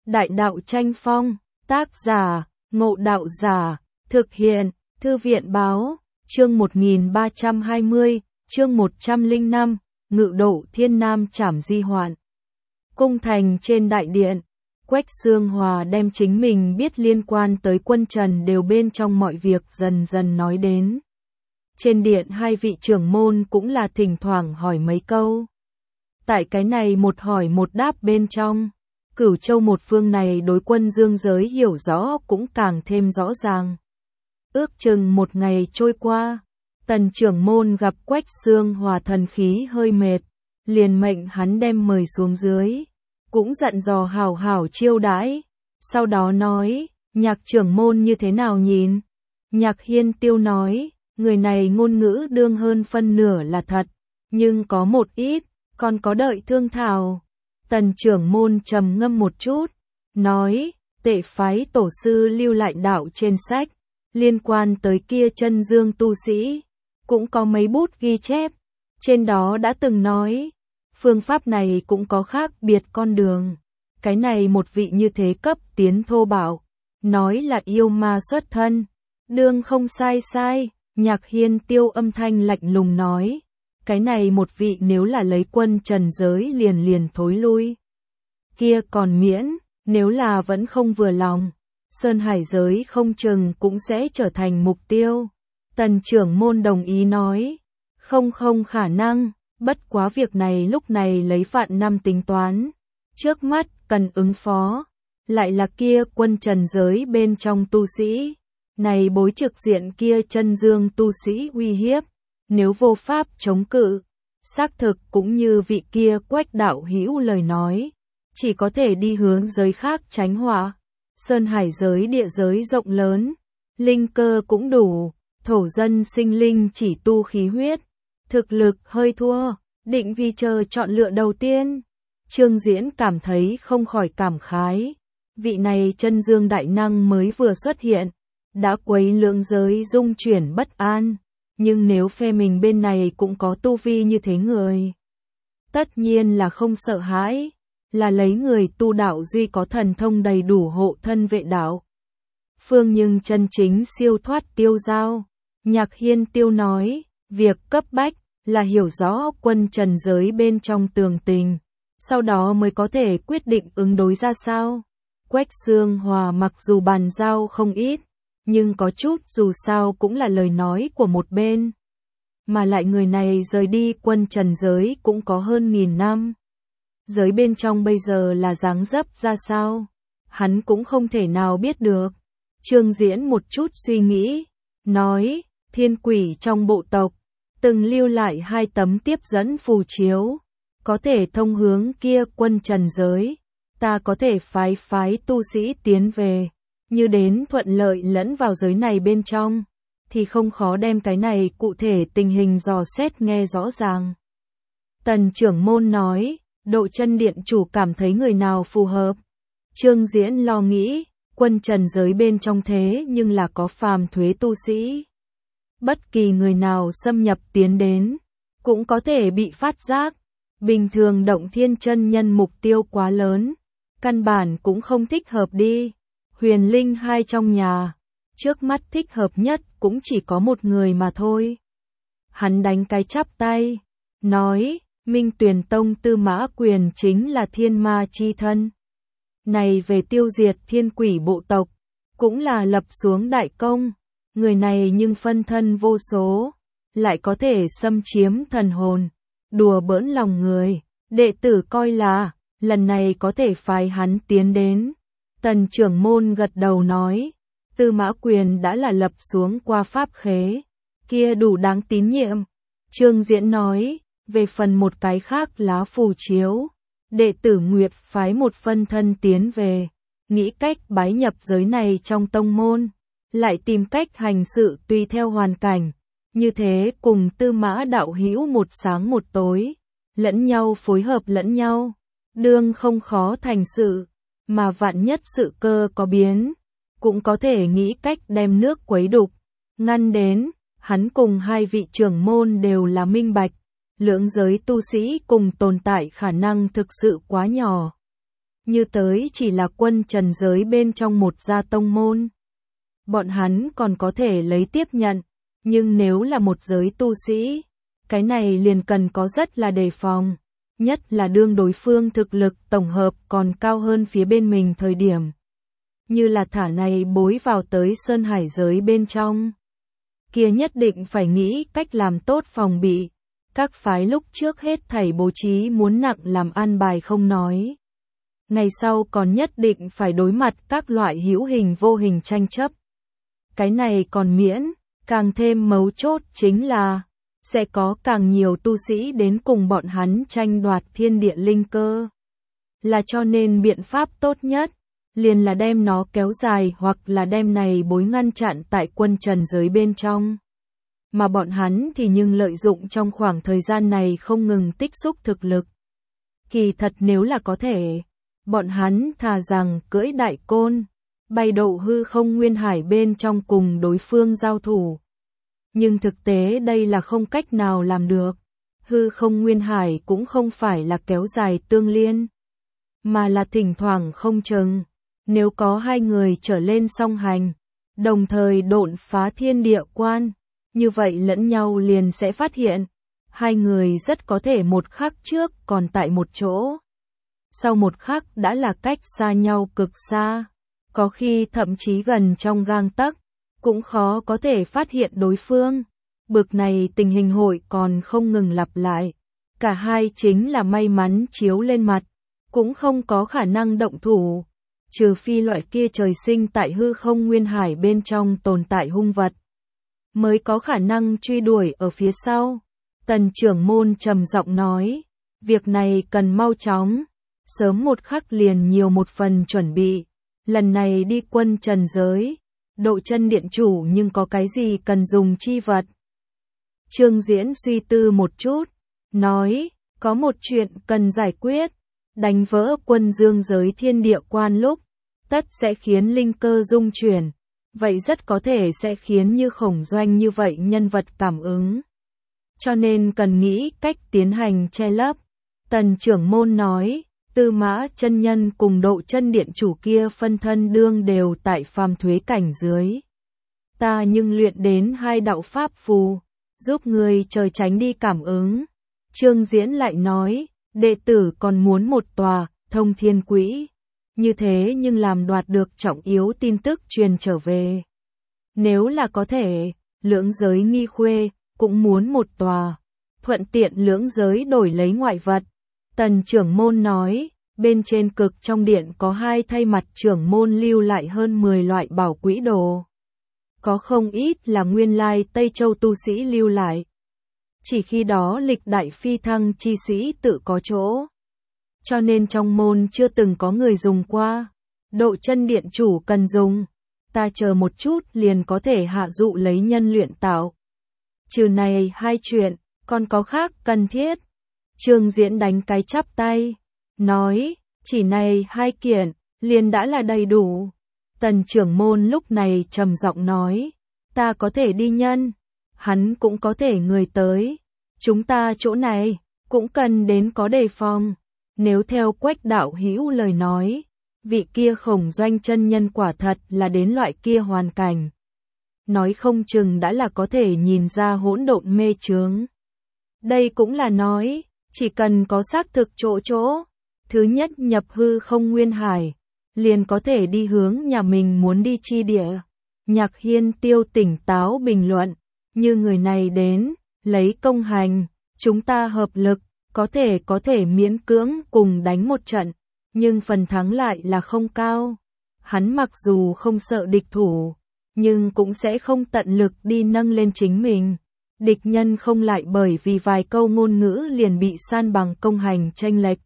Đại đạo tranh phong, tác giả, Ngộ Đạo Giả, thực hiện, Thư viện báo, chương 1320, chương 105, Ngự Độ Thiên Nam trảm di hoạn. Cung thành trên đại điện, Quách Xương Hòa đem chính mình biết liên quan tới quân Trần đều bên trong mọi việc dần dần nói đến. Trên điện hai vị trưởng môn cũng là thỉnh thoảng hỏi mấy câu. Tại cái này một hỏi một đáp bên trong, Cửu Châu một phương này đối quân dương giới hiểu rõ cũng càng thêm rõ ràng. Ước chừng một ngày trôi qua, Tần trưởng môn gặp Quách Xương Hòa thần khí hơi mệt, liền mệnh hắn đem mời xuống dưới, cũng dặn dò hảo hảo chiêu đãi. Sau đó nói, Nhạc trưởng môn như thế nào nhìn? Nhạc Hiên Tiêu nói, người này ngôn ngữ đương hơn phân nửa là thật, nhưng có một ít, còn có đợi thương thảo. Tần trưởng môn trầm ngâm một chút, nói, Tệ phái tổ sư lưu lại đạo trên sách, liên quan tới kia chân dương tu sĩ, cũng có mấy bút ghi chép, trên đó đã từng nói, phương pháp này cũng có khác biệt con đường. Cái này một vị như thế cấp tiến thô bạo, nói là yêu ma xuất thân, đương không sai. Nhạc Hiên Tiêu âm thanh lạnh lùng nói, cái này một vị nếu là lấy quân Trần giới liền thối lui. Kia còn miễn, nếu là vẫn không vừa lòng, Sơn Hải giới không chừng cũng sẽ trở thành mục tiêu. Tần trưởng môn đồng ý nói, không khả năng, bất quá việc này lúc này lấy vạn năm tính toán. Trước mắt cần ứng phó, lại là kia quân Trần giới bên trong tu sĩ, này bối trực diện kia chân dương tu sĩ uy hiếp, nếu vô pháp chống cự, xác thực cũng như vị kia Quách đạo hữu lời nói, chỉ có thể đi hướng giới khác tránh họa. Sơn Hải giới địa giới rộng lớn, linh cơ cũng đủ, thổ dân sinh linh chỉ tu khí huyết, thực lực hơi thua, định vì chờ chọn lựa đầu tiên. Trương Diễn cảm thấy không khỏi cảm khái, vị này chân dương đại năng mới vừa xuất hiện, đã quấy lượng giới dung chuyển bất an, nhưng nếu phe mình bên này cũng có tu vi như thế người, tất nhiên là không sợ hãi, là lấy người tu đạo duy có thần thông đầy đủ hộ thân vệ đạo. Phương nhưng chân chính siêu thoát tiêu giao. Nhạc Hiên Tiêu nói, việc cấp bách là hiểu rõ quân Trần giới bên trong tường tình, sau đó mới có thể quyết định ứng đối ra sao. Quách Xương Hòa mặc dù bàn giao không ít, nhưng có chút dù sao cũng là lời nói của một bên. Mà lại người này rời đi quân Trần giới cũng có hơn 1000 năm. Giới bên trong bây giờ là dáng dấp ra sao, hắn cũng không thể nào biết được. Trương Diễn một chút suy nghĩ, nói, thiên quỷ trong bộ tộc, từng lưu lại 2 tấm tiếp dẫn phù chiếu, có thể thông hướng kia quân Trần giới, ta có thể phái tu sĩ tiến về, như đến thuận lợi lẫn vào giới này bên trong, thì không khó đem cái này cụ thể tình hình dò xét nghe rõ ràng. Tần trưởng môn nói, Độ Chân điện chủ cảm thấy người nào phù hợp. Trương Diễn lo nghĩ, quân Trần giới bên trong thế nhưng là có phàm thuế tu sĩ. Bất kỳ người nào xâm nhập tiến đến, cũng có thể bị phát giác. Bình thường Động Thiên chân nhân mục tiêu quá lớn, căn bản cũng không thích hợp đi. Huyền Linh hai trong nhà, trước mắt thích hợp nhất cũng chỉ có một người mà thôi. Hắn đánh cái chắp tay, nói, Minh Tuyền Tông Tư Mã Quyền chính là thiên ma chi thân. Này về tiêu diệt thiên quỷ bộ tộc, cũng là lập xuống đại công. Người này nhưng phân thân vô số, lại có thể xâm chiếm thần hồn, đùa bỡn lòng người. Đệ tử coi là, lần này có thể phái hắn tiến đến. Tần trưởng môn gật đầu nói, Tư Mã Quyền đã là lập xuống qua pháp khế, kia đủ đáng tín nhiệm. Trương Diễn nói, về phần một cái khác lá phù chiếu, đệ tử Nguyệt phái một phân thân tiến về, nghĩ cách bái nhập giới này trong tông môn, lại tìm cách hành sự tùy theo hoàn cảnh, như thế cùng Tư Mã đạo hữu một sáng một tối, lẫn nhau phối hợp lẫn nhau, đương không khó thành sự, mà vạn nhất sự cơ có biến, cũng có thể nghĩ cách đem nước quấy đục, ngăn đến. Hắn cùng hai vị trưởng môn đều là minh bạch, lưỡng giới tu sĩ cùng tồn tại khả năng thực sự quá nhỏ. như tới chỉ là quân trần giới bên trong một gia tông môn. Bọn hắn còn có thể lấy tiếp nhận, nhưng nếu là một giới tu sĩ, cái này liền cần có rất là đề phòng, nhất là đương đối phương thực lực tổng hợp còn cao hơn phía bên mình thời điểm. Như là thả này bối vào tới sơn hải giới bên trong. Kia nhất định phải nghĩ cách làm tốt phòng bị, các phái lúc trước hết thảy bố trí muốn nặng làm an bài không nói. Ngày sau còn nhất định phải đối mặt các loại hữu hình vô hình tranh chấp. Cái này còn miễn, càng thêm mấu chốt chính là sẽ có càng nhiều tu sĩ đến cùng bọn hắn tranh đoạt thiên địa linh cơ. Là cho nên biện pháp tốt nhất, liền là đem nó kéo dài hoặc là đem này bối ngăn chặn tại quân trần giới bên trong. Mà bọn hắn thì nhưng lợi dụng trong khoảng thời gian này không ngừng tích xúc thực lực. Kỳ thật nếu là có thể, bọn hắn thà rằng cưỡi đại côn, bay độ hư không nguyên hải bên trong cùng đối phương giao thủ. Nhưng thực tế đây là không cách nào làm được. Hư không nguyên hải cũng không phải là kéo dài tương liên, mà là thỉnh thoảng không chừng. Nếu có hai người trở lên song hành, đồng thời độn phá thiên địa quan, như vậy lẫn nhau liền sẽ phát hiện, hai người rất có thể một khắc trước còn tại một chỗ. Sau một khắc đã là cách xa nhau cực xa, có khi thậm chí gần trong gang tấc, cũng khó có thể phát hiện đối phương. Bực này tình hình hội còn không ngừng lặp lại, cả hai chính là may mắn chiếu lên mặt, cũng không có khả năng động thủ, trừ phi loại kia trời sinh tại hư không nguyên hải bên trong tồn tại hung vật, mới có khả năng truy đuổi ở phía sau. Tần trưởng môn trầm giọng nói, việc này cần mau chóng, sớm một khắc liền nhiều một phần chuẩn bị, lần này đi quân trần giới, độ chân điện chủ nhưng có cái gì cần dùng chi vật. Trương Diễn suy tư một chút, nói, có một chuyện cần giải quyết, đánh vỡ quân dương giới thiên địa quan lúc, tất sẽ khiến linh cơ dung chuyển, vậy rất có thể sẽ khiến như Khổng Doanh như vậy nhân vật cảm ứng. Cho nên cần nghĩ cách tiến hành che lấp. Tần trưởng môn nói, Tư Mã chân nhân cùng độ chân điện chủ kia phân thân đương đều tại phàm thuế cảnh dưới. Ta nhưng luyện đến hai đạo pháp phù, giúp người trời tránh đi cảm ứng. Trương Diễn lại nói, đệ tử còn muốn một tòa thông thiên quỹ, như thế nhưng làm đoạt được trọng yếu tin tức truyền trở về. Nếu là có thể, lưỡng giới nghi khuê cũng muốn một tòa, thuận tiện lưỡng giới đổi lấy ngoại vật. Tần trưởng môn nói, bên trên cực trong điện có hai thay mặt trưởng môn lưu lại hơn 10 loại bảo quỹ đồ. Có không ít là nguyên lai Tây Châu tu sĩ lưu lại. Chỉ khi đó lịch đại phi thăng chi sĩ tự có chỗ. Cho nên trong môn chưa từng có người dùng qua. Độ chân điện chủ cần dùng. Ta chờ một chút liền có thể hạ dụ lấy nhân luyện tạo. Trừ này hai chuyện, còn có khác cần thiết. Trương Diễn đánh cái chắp tay, nói, chỉ này hai kiện, liền đã là đầy đủ. Tần trưởng môn lúc này trầm giọng nói, ta có thể đi nhân, hắn cũng có thể người tới. Chúng ta chỗ này, cũng cần đến có đề phòng. Nếu theo Quách đạo hữu lời nói, vị kia Khổng Doanh chân nhân quả thật là đến loại kia hoàn cảnh. Nói không chừng đã là có thể nhìn ra hỗn độn mê chướng. Đây cũng là nói, chỉ cần có xác thực chỗ. Thứ nhất nhập hư không nguyên hải, liền có thể đi hướng nhà mình muốn đi chi địa. Nhạc Hiên Tiêu tỉnh táo bình luận, như người này đến, lấy công hành, chúng ta hợp lực, có thể miễn cưỡng cùng đánh một trận, nhưng phần thắng lại là không cao. Hắn mặc dù không sợ địch thủ, nhưng cũng sẽ không tận lực đi nâng lên chính mình. Địch nhân không lại bởi vì vài câu ngôn ngữ liền bị san bằng công hành chênh lệch.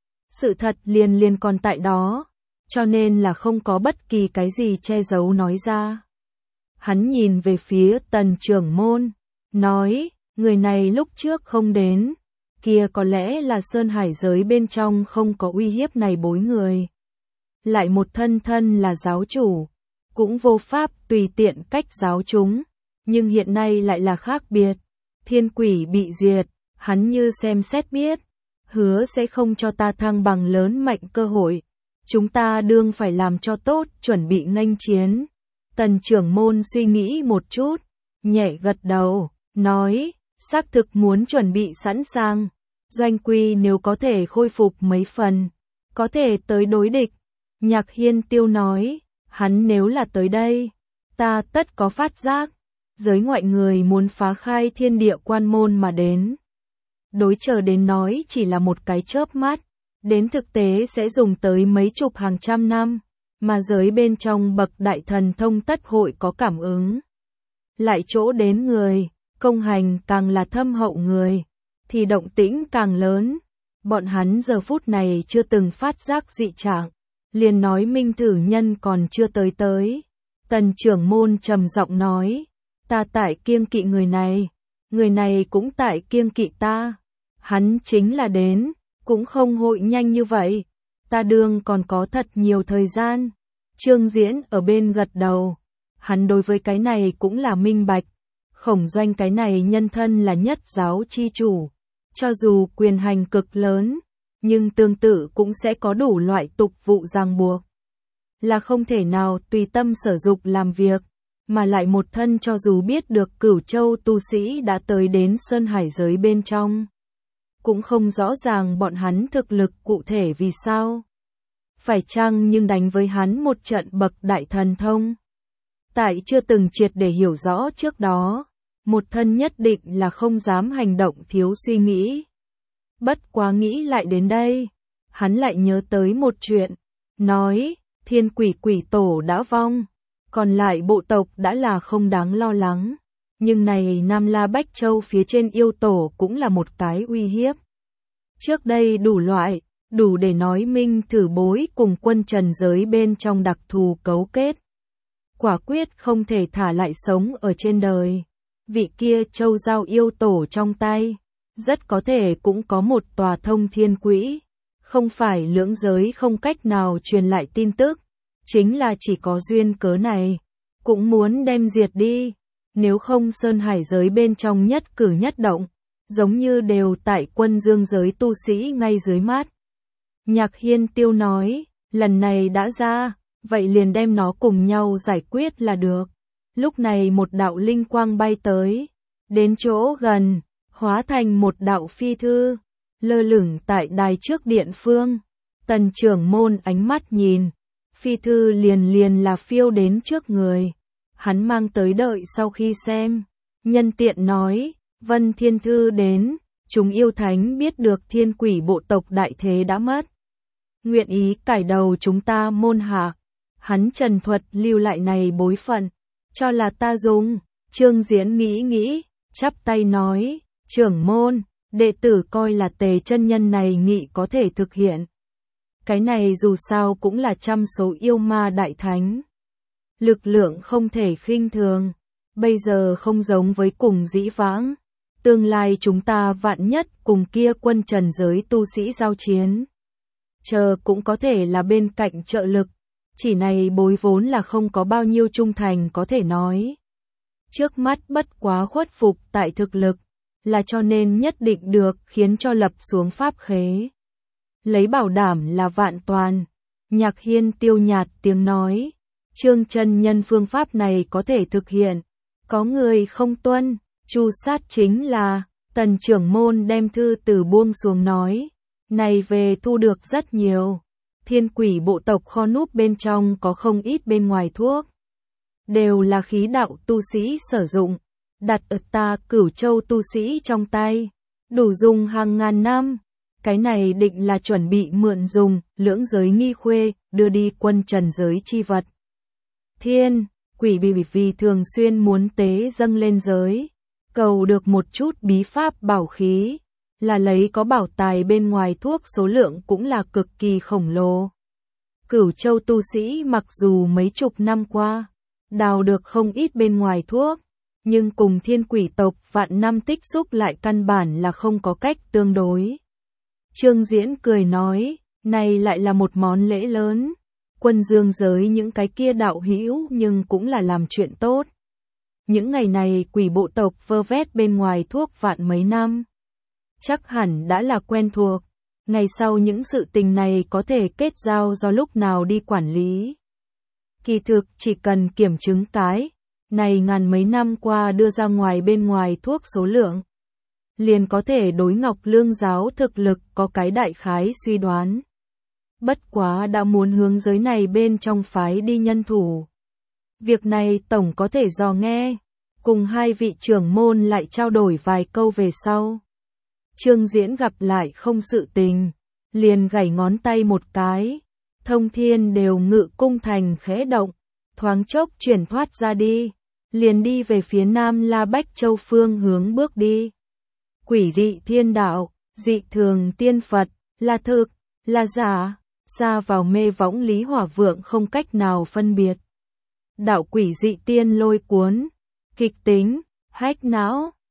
Sự thật liền còn tại đó, cho nên là không có bất kỳ cái gì che giấu nói ra. Hắn nhìn về phía Tần trưởng môn, nói, người này lúc trước không đến, kia có lẽ là sơn hải giới bên trong không có uy hiếp này bối người. Lại một thân là giáo chủ, cũng vô pháp tùy tiện cách giáo chúng, nhưng hiện nay lại là khác biệt. Thiên quỷ bị diệt, hắn như xem xét biết, hứa sẽ không cho ta thăng bằng lớn mạnh cơ hội. chúng ta đương phải làm cho tốt, chuẩn bị nghênh chiến. Tần trưởng môn suy nghĩ một chút, nhẹ gật đầu, nói, xác thực muốn chuẩn bị sẵn sàng. Doanh quy nếu có thể khôi phục mấy phần, có thể tới đối địch. Nhạc Hiên Tiêu nói, hắn nếu là tới đây, ta tất có phát giác. Giới ngoại người muốn phá khai thiên địa quan môn mà đến. Đối chờ đến nói chỉ là một cái chớp mắt, đến thực tế sẽ dùng tới mấy chục hàng trăm năm, mà giới bên trong bậc đại thần thông tất hội có cảm ứng. Lại chỗ đến người, công hành càng là thâm hậu người, thì động tĩnh càng lớn. Bọn hắn giờ phút này chưa từng phát giác dị trạng, liền nói minh thử nhân còn chưa tới. Tần trưởng môn trầm giọng nói, ta tại kiêng kỵ người này cũng tại kiêng kỵ ta. Hắn chính là đến, cũng không hội nhanh như vậy, ta đương còn có thật nhiều thời gian. Trương Diễn ở bên gật đầu, hắn đối với cái này cũng là minh bạch. Khổng Doanh cái này nhân thân là nhất giáo chi chủ, cho dù quyền hành cực lớn, nhưng tương tự cũng sẽ có đủ loại tục vụ ràng buộc. Là không thể nào tùy tâm sở dục làm việc, mà lại một thân cho dù biết được Cửu Châu tu sĩ đã tới đến Sơn Hải giới bên trong. Cũng không rõ ràng bọn hắn thực lực cụ thể vì sao. Phải chăng nhưng đánh với hắn một trận bậc đại thần thông. Tại chưa từng triệt để hiểu rõ trước đó, một thân nhất định là không dám hành động thiếu suy nghĩ. Bất quá nghĩ lại đến đây, hắn lại nhớ tới một chuyện, nói, Thiên Quỷ Quỷ Tổ đã vong, còn lại bộ tộc đã là không đáng lo lắng. Nhưng này Nam La Bách Châu phía trên yêu tổ cũng là một cái uy hiếp. Trước đây đủ loại, đủ để nói minh thử bối cùng quân trần giới bên trong đặc thù cấu kết. Quả quyết không thể thả lại sống ở trên đời. Vị kia châu giao yêu tổ trong tay, rất có thể cũng có một tòa thông thiên quỹ. Không phải lưỡng giới không cách nào truyền lại tin tức, chính là chỉ có duyên cớ này, cũng muốn đem diệt đi. Nếu không Sơn Hải giới bên trong nhất cử nhất động, giống như đều tại quân dương giới tu sĩ ngay dưới mát. Nhạc Hiên Tiêu nói, lần này đã ra, vậy liền đem nó cùng nhau giải quyết là được. Lúc này một đạo linh quang bay tới, đến chỗ gần, hóa thành một đạo phi thư, lơ lửng tại đài trước điện phương. Tần trưởng môn ánh mắt nhìn, phi thư liền là phiêu đến trước người. Hắn mang tới đợi sau khi xem, nhân tiện nói, Vân Thiên Thư đến, chúng yêu thánh biết được thiên quỷ bộ tộc đại thế đã mất. Nguyện ý cải đầu chúng ta môn hạ. Hắn trần thuật lưu lại này bối phận, cho là ta dùng. Trương Diễn nghĩ, chắp tay nói, trưởng môn, đệ tử coi là Tề chân nhân này nghị có thể thực hiện. Cái này dù sao cũng là trăm số yêu ma đại thánh. Lực lượng không thể khinh thường, bây giờ không giống với cùng dĩ vãng. Tương lai chúng ta vạn nhất cùng kia quân trần giới tu sĩ giao chiến. Chờ cũng có thể là bên cạnh trợ lực, chỉ này bối vốn là không có bao nhiêu trung thành có thể nói. Trước mắt bất quá khuất phục tại thực lực, là cho nên nhất định được khiến cho lập xuống pháp khế. Lấy bảo đảm là vạn toàn. Nhạc Hiên Tiêu nhạt tiếng nói, Trương chân nhân phương pháp này có thể thực hiện, có người không tuân, chu sát chính là. Tần trưởng môn đem thư từ buông xuống nói, này về thu được rất nhiều. Thiên quỷ bộ tộc kho núp bên trong có không ít bên ngoài thuốc, đều là khí đạo tu sĩ sử dụng, đặt ở ta Cửu Châu tu sĩ trong tay, đủ dùng hàng ngàn năm. Cái này định là chuẩn bị mượn dùng, lưỡng giới nghi khuê, đưa đi quân trần giới chi vật. Thiên, quỷ vì thường xuyên muốn tế dâng lên giới, cầu được một chút bí pháp bảo khí, là lấy có bảo tài bên ngoài thuốc số lượng cũng là cực kỳ khổng lồ. Cửu Châu tu sĩ mặc dù mấy chục năm qua, đào được không ít bên ngoài thuốc, nhưng cùng thiên quỷ tộc vạn năm tích xúc lại căn bản là không có cách tương đối. Trương Diễn cười nói, này lại là một món lễ lớn. Quân dương giới những cái kia đạo hữu nhưng cũng là làm chuyện tốt. Những ngày này quỷ bộ tộc vơ vét bên ngoài thuốc vạn mấy năm, chắc hẳn đã là quen thuộc. Ngày sau những sự tình này có thể kết giao do lúc nào đi quản lý. Kỳ thực chỉ cần kiểm chứng cái này ngàn mấy năm qua đưa ra ngoài bên ngoài thuốc số lượng, liền có thể đối Ngọc Lương giáo thực lực có cái đại khái suy đoán. Bất quá đã muốn hướng giới này bên trong phái đi nhân thủ. Việc này tổng có thể dò nghe, cùng hai vị trưởng môn lại trao đổi vài câu về sau. Trương Diễn gặp lại không sự tình, liền gảy ngón tay một cái, Thông Thiên Đều Ngự cung thành khẽ động, thoáng chốc chuyển thoát ra đi, liền đi về phía Nam La Bách Châu phương hướng bước đi. Quỷ dị thiên đạo, dị thường tiên Phật, là thực, là giả, xa vào mê võng Lý Hỏa Vượng không cách nào phân biệt. Đạo quỷ dị tiên lôi cuốn, kịch tính, hách não.